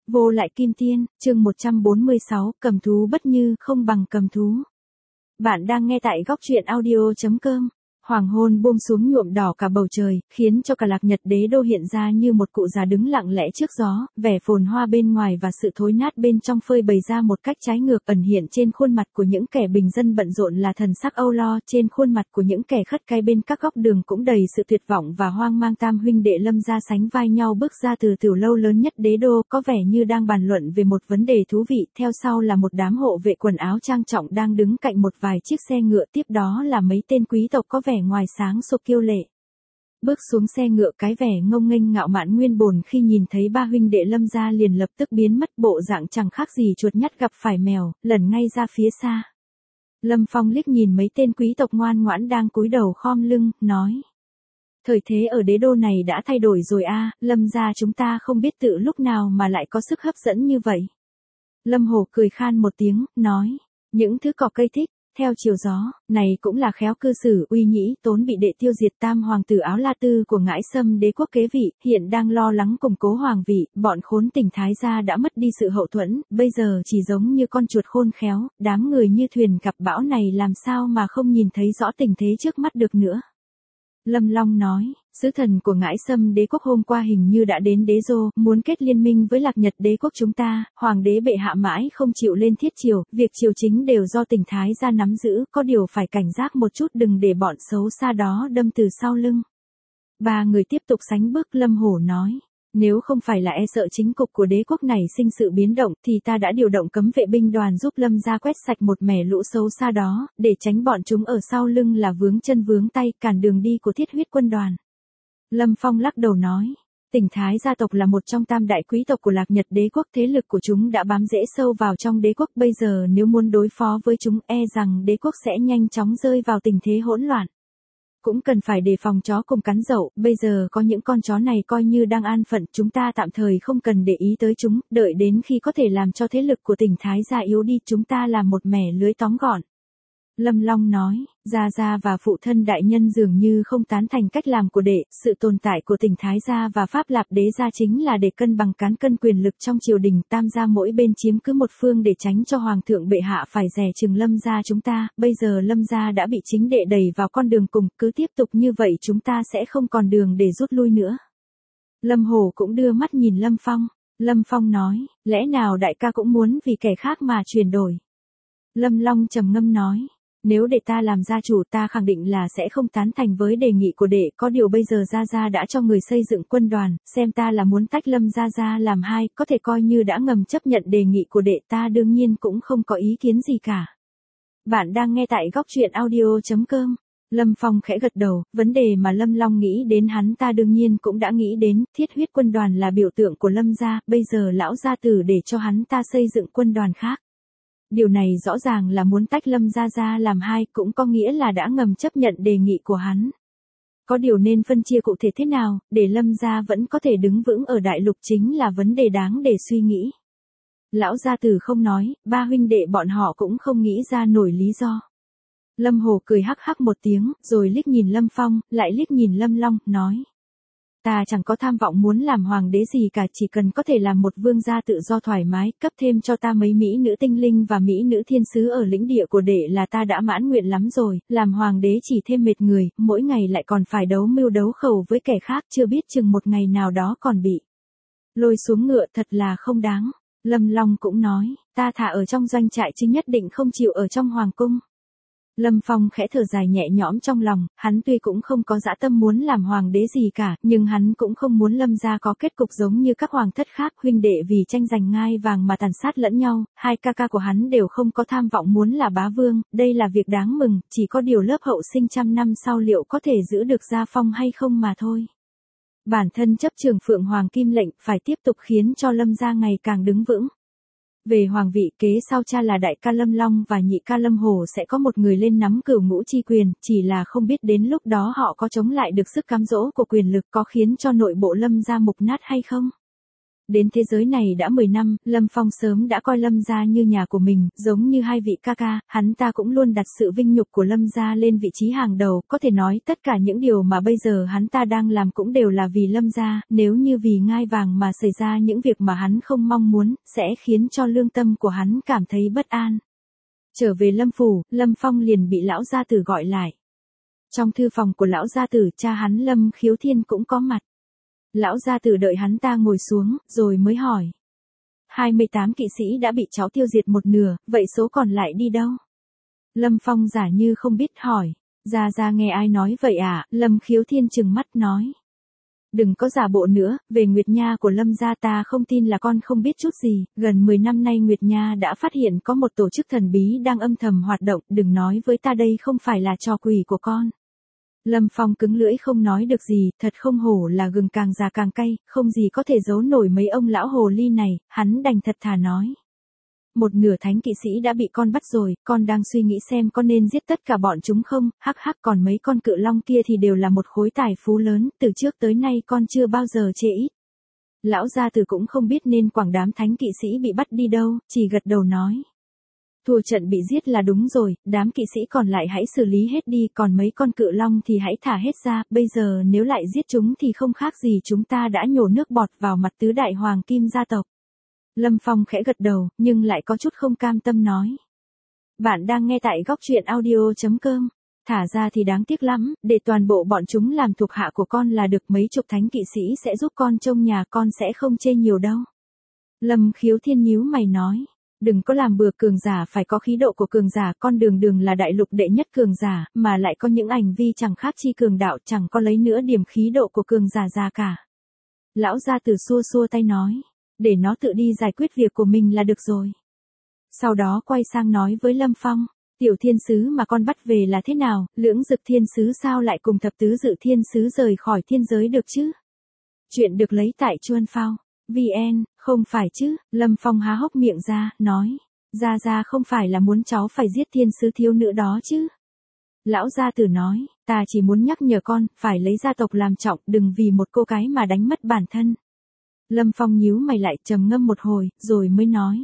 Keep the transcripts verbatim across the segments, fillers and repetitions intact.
Vô lại kim tiên, chương một trăm bốn mươi sáu, cầm thú bất như không bằng cầm thú. Bạn đang nghe tại góc truyện audio chấm com. Hoàng hôn buông xuống nhuộm đỏ cả bầu trời, khiến cho cả Lạc Nhật Đế đô hiện ra như một cụ già đứng lặng lẽ trước gió, vẻ phồn hoa bên ngoài và sự thối nát bên trong phơi bày ra một cách trái ngược, ẩn hiện trên khuôn mặt của những kẻ bình dân bận rộn là thần sắc âu lo, trên khuôn mặt của những kẻ khất cái bên các góc đường cũng đầy sự tuyệt vọng và hoang mang. Tam huynh đệ Lâm gia sánh vai nhau bước ra từ tiểu lâu lớn nhất đế đô, có vẻ như đang bàn luận về một vấn đề thú vị. Theo sau là một đám hộ vệ quần áo trang trọng đang đứng cạnh một vài chiếc xe ngựa, tiếp đó là mấy tên quý tộc có vẻ ngoài sáng sộc kiêu lệ. Bước xuống xe ngựa, cái vẻ ngông nghênh ngạo mạn nguyên bồn khi nhìn thấy ba huynh đệ Lâm gia liền lập tức biến mất, bộ dạng chẳng khác gì chuột nhắt gặp phải mèo, lẩn ngay ra phía xa. Lâm Phong liếc nhìn mấy tên quý tộc ngoan ngoãn đang cúi đầu khom lưng, nói: thời thế ở đế đô này đã thay đổi rồi a, Lâm gia chúng ta không biết tự lúc nào mà lại có sức hấp dẫn như vậy. Lâm Hổ cười khan một tiếng, nói: những thứ cỏ cây thích theo chiều gió, này cũng là khéo cư xử. Uy Nhĩ Tốn bị đệ tiêu diệt, tam hoàng tử Áo La Tư của Ngãi Sâm đế quốc kế vị, hiện đang lo lắng củng cố hoàng vị, bọn khốn tỉnh Thái gia đã mất đi sự hậu thuẫn, bây giờ chỉ giống như con chuột khôn khéo, đám người như thuyền gặp bão này làm sao mà không nhìn thấy rõ tình thế trước mắt được nữa. Lâm Long nói: sứ thần của Ngãi Sâm đế quốc hôm qua hình như đã đến đế đô, muốn kết liên minh với Lạc Nhật đế quốc chúng ta, hoàng đế bệ hạ mãi không chịu lên thiết triều, việc triều chính đều do tỉnh Thái gia nắm giữ, có điều phải cảnh giác một chút, đừng để bọn xấu xa đó đâm từ sau lưng. Ba người tiếp tục sánh bước. Lâm Hổ nói: nếu không phải là e sợ chính cục của đế quốc này sinh sự biến động, thì ta đã điều động cấm vệ binh đoàn giúp Lâm gia quét sạch một mẻ lũ xấu xa đó, để tránh bọn chúng ở sau lưng là vướng chân vướng tay, cản đường đi của thiết huyết quân đoàn. Lâm Phong lắc đầu nói: tỉnh Thái gia tộc là một trong tam đại quý tộc của Lạc Nhật đế quốc, thế lực của chúng đã bám rễ sâu vào trong đế quốc, bây giờ nếu muốn đối phó với chúng, e rằng đế quốc sẽ nhanh chóng rơi vào tình thế hỗn loạn. Cũng cần phải đề phòng chó cùng cắn dậu, bây giờ có những con chó này coi như đang an phận, chúng ta tạm thời không cần để ý tới chúng, đợi đến khi có thể làm cho thế lực của tỉnh Thái gia yếu đi, chúng ta làm một mẻ lưới tóm gọn. Lâm Long nói: Gia Gia và phụ thân đại nhân dường như không tán thành cách làm của đệ, sự tồn tại của tỉnh Thái gia và Pháp Lạp đế gia chính là để cân bằng cán cân quyền lực trong triều đình, tam gia mỗi bên chiếm cứ một phương để tránh cho hoàng thượng bệ hạ phải dè chừng Lâm gia chúng ta, bây giờ Lâm gia đã bị chính đệ đẩy vào con đường cùng, cứ tiếp tục như vậy chúng ta sẽ không còn đường để rút lui nữa. Lâm Hổ cũng đưa mắt nhìn Lâm Phong. Lâm Phong nói: lẽ nào đại ca cũng muốn vì kẻ khác mà chuyển đổi? Lâm Long trầm ngâm nói: nếu để ta làm gia chủ, ta khẳng định là sẽ không tán thành với đề nghị của đệ, có điều bây giờ Gia Gia đã cho người xây dựng quân đoàn, xem ta là muốn tách Lâm Gia Gia làm hai, có thể coi như đã ngầm chấp nhận đề nghị của đệ, ta đương nhiên cũng không có ý kiến gì cả. Bạn đang nghe tại góc truyện audio chấm com. Lâm Phong khẽ gật đầu, vấn đề mà Lâm Long nghĩ đến hắn ta đương nhiên cũng đã nghĩ đến, thiết huyết quân đoàn là biểu tượng của Lâm gia, bây giờ lão gia tử để cho hắn ta xây dựng quân đoàn khác. Điều này rõ ràng là muốn tách Lâm gia gia làm hai, cũng có nghĩa là đã ngầm chấp nhận đề nghị của hắn. Có điều nên phân chia cụ thể thế nào, để Lâm gia vẫn có thể đứng vững ở đại lục chính là vấn đề đáng để suy nghĩ. Lão gia tử không nói, ba huynh đệ bọn họ cũng không nghĩ ra nổi lý do. Lâm Hồ cười hắc hắc một tiếng, rồi liếc nhìn Lâm Phong, lại liếc nhìn Lâm Long, nói: ta chẳng có tham vọng muốn làm hoàng đế gì cả, chỉ cần có thể làm một vương gia tự do thoải mái, cấp thêm cho ta mấy mỹ nữ tinh linh và mỹ nữ thiên sứ ở lĩnh địa của đệ là ta đã mãn nguyện lắm rồi, làm hoàng đế chỉ thêm mệt người, mỗi ngày lại còn phải đấu mưu đấu khẩu với kẻ khác, chưa biết chừng một ngày nào đó còn bị lôi xuống ngựa, thật là không đáng. Lâm Long cũng nói: ta thà ở trong doanh trại chứ nhất định không chịu ở trong hoàng cung. Lâm Phong khẽ thở dài nhẹ nhõm trong lòng, hắn tuy cũng không có dã tâm muốn làm hoàng đế gì cả, nhưng hắn cũng không muốn Lâm gia có kết cục giống như các hoàng thất khác, huynh đệ vì tranh giành ngai vàng mà tàn sát lẫn nhau, hai ca ca của hắn đều không có tham vọng muốn là bá vương, đây là việc đáng mừng, chỉ có điều lớp hậu sinh trăm năm sau liệu có thể giữ được gia phong hay không mà thôi. Bản thân chấp trường Phượng Hoàng Kim lệnh phải tiếp tục khiến cho Lâm gia ngày càng đứng vững. Về hoàng vị, kế sau cha là đại ca Lâm Long và nhị ca Lâm Hổ sẽ có một người lên nắm cửu ngũ chi quyền, chỉ là không biết đến lúc đó họ có chống lại được sức cám dỗ của quyền lực, có khiến cho nội bộ Lâm gia mục nát hay không. Đến thế giới này đã mười năm, Lâm Phong sớm đã coi Lâm gia như nhà của mình, giống như hai vị ca ca, hắn ta cũng luôn đặt sự vinh nhục của Lâm gia lên vị trí hàng đầu, có thể nói tất cả những điều mà bây giờ hắn ta đang làm cũng đều là vì Lâm gia, nếu như vì ngai vàng mà xảy ra những việc mà hắn không mong muốn, sẽ khiến cho lương tâm của hắn cảm thấy bất an. Trở về Lâm phủ, Lâm Phong liền bị lão gia tử gọi lại. Trong thư phòng của lão gia tử, cha hắn Lâm Khiếu Thiên cũng có mặt. Lão gia tử đợi hắn ta ngồi xuống, rồi mới hỏi. hai mươi tám kỵ sĩ đã bị cháu tiêu diệt một nửa, vậy số còn lại đi đâu? Lâm Phong giả như không biết hỏi. Gia Gia nghe ai nói vậy à? Lâm Khiếu Thiên trừng mắt nói. Đừng có giả bộ nữa, về Nguyệt Nha của Lâm gia ta không tin là con không biết chút gì, gần mười năm nay Nguyệt Nha đã phát hiện có một tổ chức thần bí đang âm thầm hoạt động, đừng nói với ta đây không phải là trò quỷ của con. Lâm Phong cứng lưỡi không nói được gì, thật không hổ là gừng càng già càng cay, không gì có thể giấu nổi mấy ông lão hồ ly này, hắn đành thật thà nói. Một nửa thánh kỵ sĩ đã bị con bắt rồi, con đang suy nghĩ xem con nên giết tất cả bọn chúng không, hắc hắc còn mấy con cự long kia thì đều là một khối tài phú lớn, từ trước tới nay con chưa bao giờ chê ít. Lão gia tử cũng không biết nên quảng đám thánh kỵ sĩ bị bắt đi đâu, chỉ gật đầu nói. Thua trận bị giết là đúng rồi, đám kỵ sĩ còn lại hãy xử lý hết đi, còn mấy con cự long thì hãy thả hết ra, bây giờ nếu lại giết chúng thì không khác gì chúng ta đã nhổ nước bọt vào mặt tứ đại hoàng kim gia tộc. Lâm Phong khẽ gật đầu, nhưng lại có chút không cam tâm nói. Bạn đang nghe tại góc truyện audio chấm com. Thả ra thì đáng tiếc lắm, để toàn bộ bọn chúng làm thuộc hạ của con là được, mấy chục thánh kỵ sĩ sẽ giúp con trông nhà, con sẽ không chê nhiều đâu. Lâm Khiếu Thiên nhíu mày nói. Đừng có làm bừa, cường giả phải có khí độ của cường giả, con đường đường là đại lục đệ nhất cường giả, mà lại có những hành vi chẳng khác chi cường đạo, chẳng có lấy nữa điểm khí độ của cường giả già cả. Lão gia tử xua xua tay nói. Để nó tự đi giải quyết việc của mình là được rồi. Sau đó quay sang nói với Lâm Phong, tiểu thiên sứ mà con bắt về là thế nào, lưỡng dực thiên sứ sao lại cùng thập tứ dự thiên sứ rời khỏi thiên giới được chứ? Chuyện được lấy tại Chuan Phao, vê en, không phải chứ, Lâm Phong há hốc miệng ra, nói, Gia Gia không phải là muốn cháu phải giết thiên sứ thiếu nữ đó chứ? Lão gia tử nói, ta chỉ muốn nhắc nhở con, phải lấy gia tộc làm trọng, đừng vì một cô gái mà đánh mất bản thân. Lâm Phong nhíu mày lại, trầm ngâm một hồi, rồi mới nói.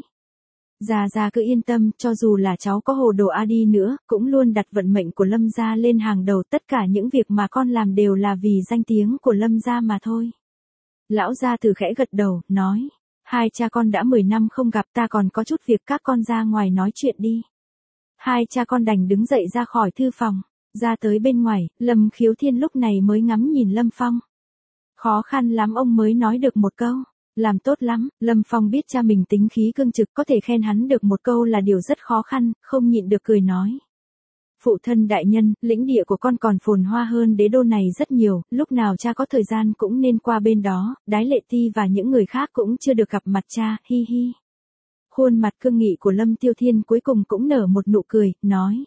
Gia Gia cứ yên tâm, cho dù là cháu có hồ đồ a đi nữa, cũng luôn đặt vận mệnh của Lâm gia lên hàng đầu, tất cả những việc mà con làm đều là vì danh tiếng của Lâm gia mà thôi. Lão gia tử khẽ gật đầu, nói, hai cha con đã mười năm không gặp, ta còn có chút việc, các con ra ngoài nói chuyện đi. Hai cha con đành đứng dậy ra khỏi thư phòng, ra tới bên ngoài, Lâm Khiếu Thiên lúc này mới ngắm nhìn Lâm Phong. Khó khăn lắm ông mới nói được một câu, làm tốt lắm. Lâm Phong biết cha mình tính khí cương trực, có thể khen hắn được một câu là điều rất khó khăn, không nhịn được cười nói. Phụ thân đại nhân, lĩnh địa của con còn phồn hoa hơn đế đô này rất nhiều, lúc nào cha có thời gian cũng nên qua bên đó, Đái Lệ Ti và những người khác cũng chưa được gặp mặt cha, hi hi. Khuôn mặt cương nghị của Lâm Tiêu Thiên cuối cùng cũng nở một nụ cười, nói.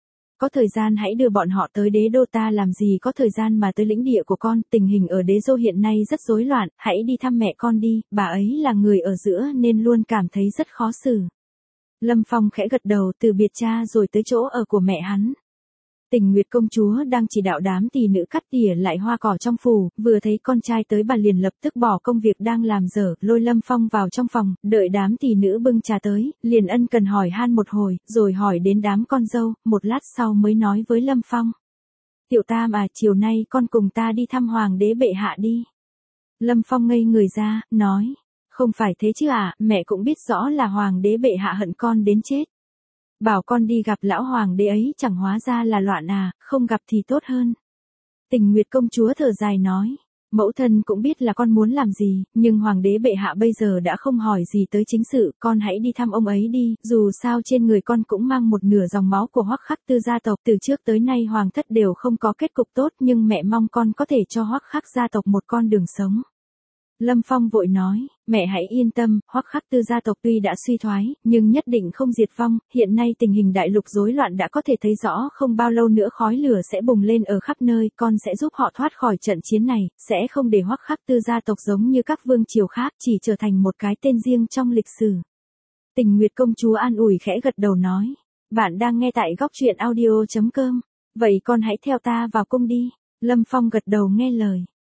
Có thời gian hãy đưa bọn họ tới đế đô, ta làm gì có thời gian mà tới lĩnh địa của con, tình hình ở đế đô hiện nay rất rối loạn, hãy đi thăm mẹ con đi, bà ấy là người ở giữa nên luôn cảm thấy rất khó xử. Lâm Phong khẽ gật đầu, từ biệt cha rồi tới chỗ ở của mẹ hắn. Tình Nguyệt công chúa đang chỉ đạo đám tỳ nữ cắt tỉa lại hoa cỏ trong phủ, vừa thấy con trai tới bà liền lập tức bỏ công việc đang làm dở, lôi Lâm Phong vào trong phòng, đợi đám tỳ nữ bưng trà tới, liền ân cần hỏi han một hồi, rồi hỏi đến đám con dâu, một lát sau mới nói với Lâm Phong. Tiểu Tam à, chiều nay con cùng ta đi thăm hoàng đế bệ hạ đi. Lâm Phong ngây người ra, nói, không phải thế chứ à, mẹ cũng biết rõ là hoàng đế bệ hạ hận con đến chết. Bảo con đi gặp lão hoàng đế ấy chẳng hóa ra là loạn à, không gặp thì tốt hơn. Tình Nguyệt công chúa thở dài nói, mẫu thân cũng biết là con muốn làm gì, nhưng hoàng đế bệ hạ bây giờ đã không hỏi gì tới chính sự, con hãy đi thăm ông ấy đi, dù sao trên người con cũng mang một nửa dòng máu của Hoắc Khắc Tư gia tộc, từ trước tới nay hoàng thất đều không có kết cục tốt, nhưng mẹ mong con có thể cho Hoắc Khắc gia tộc một con đường sống. Lâm Phong vội nói, mẹ hãy yên tâm, Hoắc Khắc Tư gia tộc tuy đã suy thoái, nhưng nhất định không diệt vong, hiện nay tình hình đại lục rối loạn đã có thể thấy rõ, không bao lâu nữa khói lửa sẽ bùng lên ở khắp nơi, con sẽ giúp họ thoát khỏi trận chiến này, sẽ không để Hoắc Khắc Tư gia tộc giống như các vương triều khác, chỉ trở thành một cái tên riêng trong lịch sử. Tình Nguyệt công chúa an ủi khẽ gật đầu nói, bạn đang nghe tại góc truyện audio chấm com, vậy con hãy theo ta vào cung đi. Lâm Phong gật đầu nghe lời.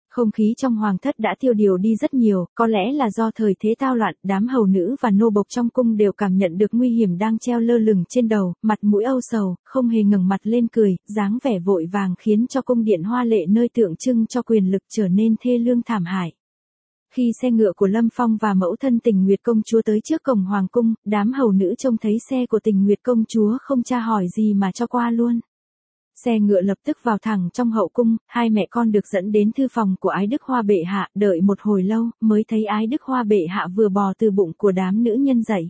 Không khí trong hoàng thất đã tiêu điều đi rất nhiều, có lẽ là do thời thế tao loạn, đám hầu nữ và nô bộc trong cung đều cảm nhận được nguy hiểm đang treo lơ lửng trên đầu, mặt mũi âu sầu, không hề ngẩng mặt lên cười, dáng vẻ vội vàng khiến cho cung điện hoa lệ nơi tượng trưng cho quyền lực trở nên thê lương thảm hại. Khi xe ngựa của Lâm Phong và mẫu thân Tình Nguyệt công chúa tới trước cổng hoàng cung, đám hầu nữ trông thấy xe của Tình Nguyệt công chúa không tra hỏi gì mà cho qua luôn. Xe ngựa lập tức vào thẳng trong hậu cung, hai mẹ con được dẫn đến thư phòng của Ái Đức Hoa bệ hạ, đợi một hồi lâu, mới thấy Ái Đức Hoa bệ hạ vừa bò từ bụng của đám nữ nhân dậy.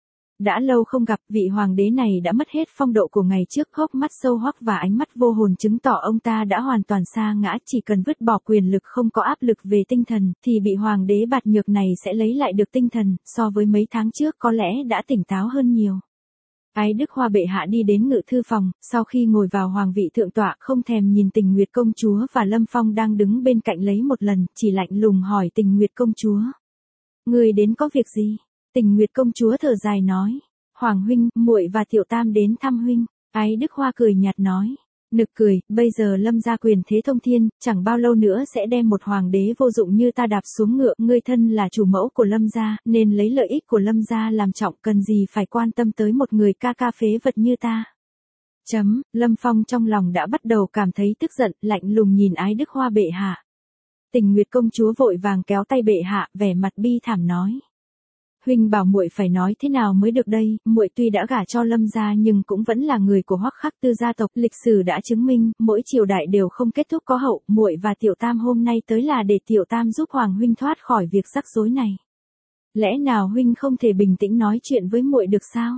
Đã lâu không gặp, vị hoàng đế này đã mất hết phong độ của ngày trước, hốc mắt sâu hoắc và ánh mắt vô hồn chứng tỏ ông ta đã hoàn toàn sa ngã, chỉ cần vứt bỏ quyền lực không có áp lực về tinh thần, thì bị hoàng đế bạt nhược này sẽ lấy lại được tinh thần, so với mấy tháng trước có lẽ đã tỉnh táo hơn nhiều. Ái Đức Hoa bệ hạ đi đến ngự thư phòng, sau khi ngồi vào hoàng vị thượng tọa không thèm nhìn Tình Nguyệt công chúa và Lâm Phong đang đứng bên cạnh lấy một lần, chỉ lạnh lùng hỏi Tình Nguyệt công chúa. Người đến có việc gì? Tình Nguyệt công chúa thở dài nói. Hoàng huynh, muội và tiểu tam đến thăm huynh. Ái Đức Hoa cười nhạt nói. Nực cười, bây giờ Lâm gia quyền thế thông thiên, chẳng bao lâu nữa sẽ đem một hoàng đế vô dụng như ta đạp xuống ngựa, ngươi thân là chủ mẫu của Lâm gia, nên lấy lợi ích của Lâm gia làm trọng, cần gì phải quan tâm tới một người ca ca phế vật như ta. Chấm, Lâm Phong trong lòng đã bắt đầu cảm thấy tức giận, lạnh lùng nhìn Ái Đức Hoa bệ hạ. Tình Nguyệt công chúa vội vàng kéo tay bệ hạ, vẻ mặt bi thảm nói. Huynh bảo muội phải nói thế nào mới được đây, muội tuy đã gả cho Lâm gia nhưng cũng vẫn là người của Hoắc Khắc Tư gia tộc, lịch sử đã chứng minh, mỗi triều đại đều không kết thúc có hậu, muội và tiểu tam hôm nay tới là để tiểu tam giúp hoàng huynh thoát khỏi việc rắc rối này. Lẽ nào huynh không thể bình tĩnh nói chuyện với muội được sao?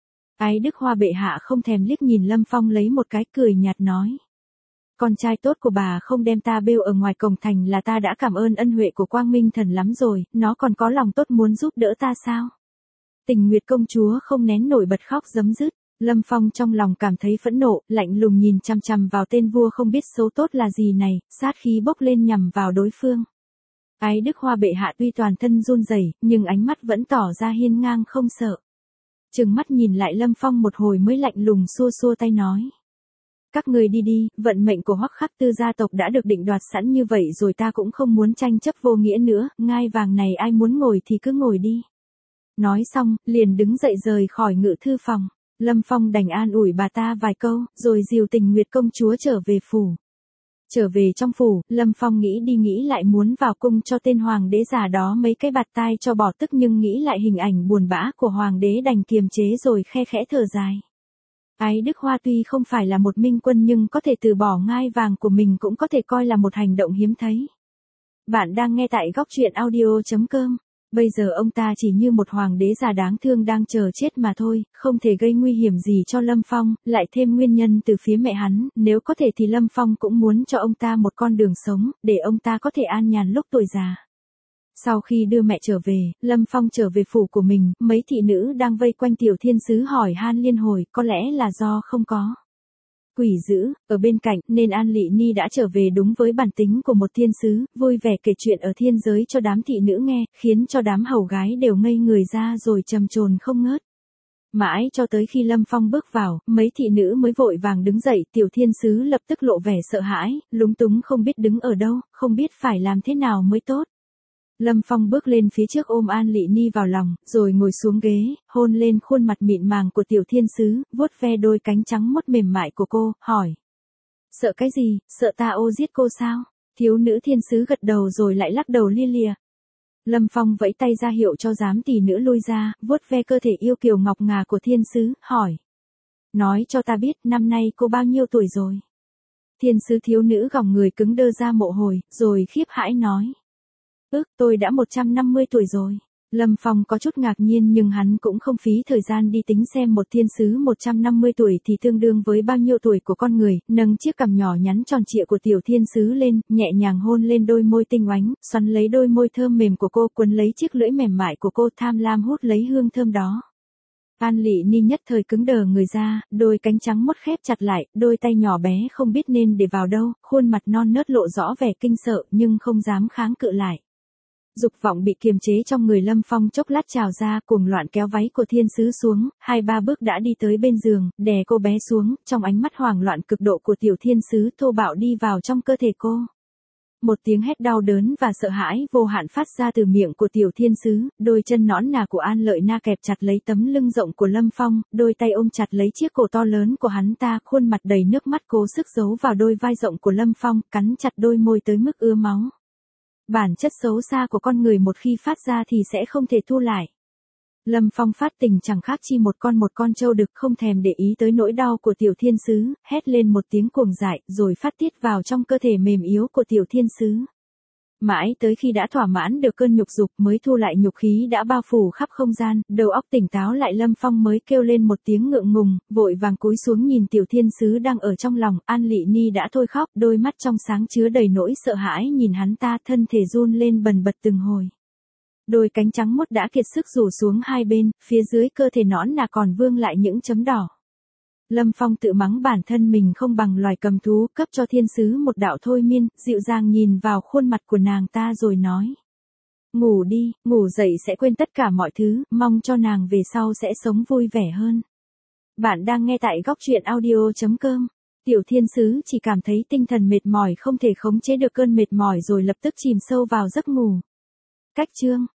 Ái Đức Hoa bệ hạ không thèm liếc nhìn Lâm Phong lấy một cái cười nhạt nói. Con trai tốt của bà không đem ta bêu ở ngoài cổng thành là ta đã cảm ơn ân huệ của Quang Minh Thần lắm rồi, nó còn có lòng tốt muốn giúp đỡ ta sao? Tình Nguyệt công chúa không nén nổi bật khóc giấm dứt, Lâm Phong trong lòng cảm thấy phẫn nộ, lạnh lùng nhìn chằm chằm vào tên vua không biết xấu tốt là gì này, sát khí bốc lên nhằm vào đối phương. Ái Đức Hoa bệ hạ tuy toàn thân run rẩy, nhưng ánh mắt vẫn tỏ ra hiên ngang không sợ. Trừng mắt nhìn lại Lâm Phong một hồi mới lạnh lùng xua xua tay nói. Các người đi đi, vận mệnh của Hoắc Khắc Tư gia tộc đã được định đoạt sẵn như vậy rồi, ta cũng không muốn tranh chấp vô nghĩa nữa, ngai vàng này ai muốn ngồi thì cứ ngồi đi. Nói xong, liền đứng dậy rời khỏi ngự thư phòng. Lâm Phong đành an ủi bà ta vài câu, rồi dìu Tình Nguyệt công chúa trở về phủ. Trở về trong phủ, Lâm Phong nghĩ đi nghĩ lại muốn vào cung cho tên hoàng đế già đó mấy cái bạt tai cho bỏ tức, nhưng nghĩ lại hình ảnh buồn bã của hoàng đế đành kiềm chế rồi khe khẽ thở dài. Ái Đức Hoa tuy không phải là một minh quân nhưng có thể từ bỏ ngai vàng của mình cũng có thể coi là một hành động hiếm thấy. Bạn đang nghe tại góc truyện audio chấm com. Bây giờ ông ta chỉ như một hoàng đế già đáng thương đang chờ chết mà thôi, không thể gây nguy hiểm gì cho Lâm Phong, lại thêm nguyên nhân từ phía mẹ hắn, nếu có thể thì Lâm Phong cũng muốn cho ông ta một con đường sống, để ông ta có thể an nhàn lúc tuổi già. Sau khi đưa mẹ trở về, Lâm Phong trở về phủ của mình, mấy thị nữ đang vây quanh tiểu thiên sứ hỏi han liên hồi, có lẽ là do không có quỷ dữ ở bên cạnh, nên An Lị Ni đã trở về đúng với bản tính của một thiên sứ, vui vẻ kể chuyện ở thiên giới cho đám thị nữ nghe, khiến cho đám hầu gái đều ngây người ra rồi trầm trồn không ngớt. Mãi cho tới khi Lâm Phong bước vào, mấy thị nữ mới vội vàng đứng dậy, tiểu thiên sứ lập tức lộ vẻ sợ hãi, lúng túng không biết đứng ở đâu, không biết phải làm thế nào mới tốt. Lâm Phong bước lên phía trước ôm An Lị Ni vào lòng, rồi ngồi xuống ghế, hôn lên khuôn mặt mịn màng của tiểu thiên sứ, vuốt ve đôi cánh trắng mốt mềm mại của cô, hỏi. Sợ cái gì, sợ ta ô giết cô sao? Thiếu nữ thiên sứ gật đầu rồi lại lắc đầu lia lịa. Lâm Phong vẫy tay ra hiệu cho giám tỷ nữ lui ra, vuốt ve cơ thể yêu kiều ngọc ngà của thiên sứ, hỏi. Nói cho ta biết, năm nay cô bao nhiêu tuổi rồi? Thiên sứ thiếu nữ gòng người cứng đơ ra mộ hồi, rồi khiếp hãi nói. Ước, tôi đã một trăm năm mươi tuổi rồi. Lâm Phong có chút ngạc nhiên nhưng hắn cũng không phí thời gian đi tính xem một thiên sứ một trăm năm mươi tuổi thì tương đương với bao nhiêu tuổi của con người, nâng chiếc cằm nhỏ nhắn tròn trịa của tiểu thiên sứ lên, nhẹ nhàng hôn lên đôi môi tinh oánh, xoắn lấy đôi môi thơm mềm của cô, quấn lấy chiếc lưỡi mềm mại của cô, tham lam hút lấy hương thơm đó. An Lị Ni nhất thời cứng đờ người ra, đôi cánh trắng mốt khép chặt lại, đôi tay nhỏ bé không biết nên để vào đâu, khuôn mặt non nớt lộ rõ vẻ kinh sợ nhưng không dám kháng cự lại. Dục vọng bị kiềm chế trong người Lâm Phong chốc lát trào ra, cuồng loạn kéo váy của thiên sứ xuống, hai ba bước đã đi tới bên giường, đè cô bé xuống, trong ánh mắt hoảng loạn cực độ của tiểu thiên sứ thô bạo đi vào trong cơ thể cô. Một tiếng hét đau đớn và sợ hãi vô hạn phát ra từ miệng của tiểu thiên sứ, đôi chân nõn nà của An Lợi Na kẹp chặt lấy tấm lưng rộng của Lâm Phong, đôi tay ôm chặt lấy chiếc cổ to lớn của hắn ta, khuôn mặt đầy nước mắt cố sức giấu vào đôi vai rộng của Lâm Phong, cắn chặt đôi môi tới mức ứa máu. Bản chất xấu xa của con người một khi phát ra thì sẽ không thể thu lại. Lâm Phong phát tình chẳng khác chi một con một con trâu đực, không thèm để ý tới nỗi đau của tiểu thiên sứ, hét lên một tiếng cuồng dại, rồi phát tiết vào trong cơ thể mềm yếu của tiểu thiên sứ. Mãi tới khi đã thỏa mãn được cơn nhục dục mới thu lại nhục khí đã bao phủ khắp không gian, đầu óc tỉnh táo lại, Lâm Phong mới kêu lên một tiếng ngượng ngùng, vội vàng cúi xuống nhìn tiểu thiên sứ đang ở trong lòng. An Lị Ni đã thôi khóc, đôi mắt trong sáng chứa đầy nỗi sợ hãi nhìn hắn ta, thân thể run lên bần bật từng hồi. Đôi cánh trắng muốt đã kiệt sức rủ xuống hai bên, phía dưới cơ thể nõn nà còn vương lại những chấm đỏ. Lâm Phong tự mắng bản thân mình không bằng loài cầm thú, cấp cho thiên sứ một đạo thôi miên, dịu dàng nhìn vào khuôn mặt của nàng ta rồi nói. Ngủ đi, ngủ dậy sẽ quên tất cả mọi thứ, mong cho nàng về sau sẽ sống vui vẻ hơn. Bạn đang nghe tại góc truyện audio chấm com. Tiểu thiên sứ chỉ cảm thấy tinh thần mệt mỏi, không thể khống chế được cơn mệt mỏi rồi lập tức chìm sâu vào giấc ngủ. Cách chương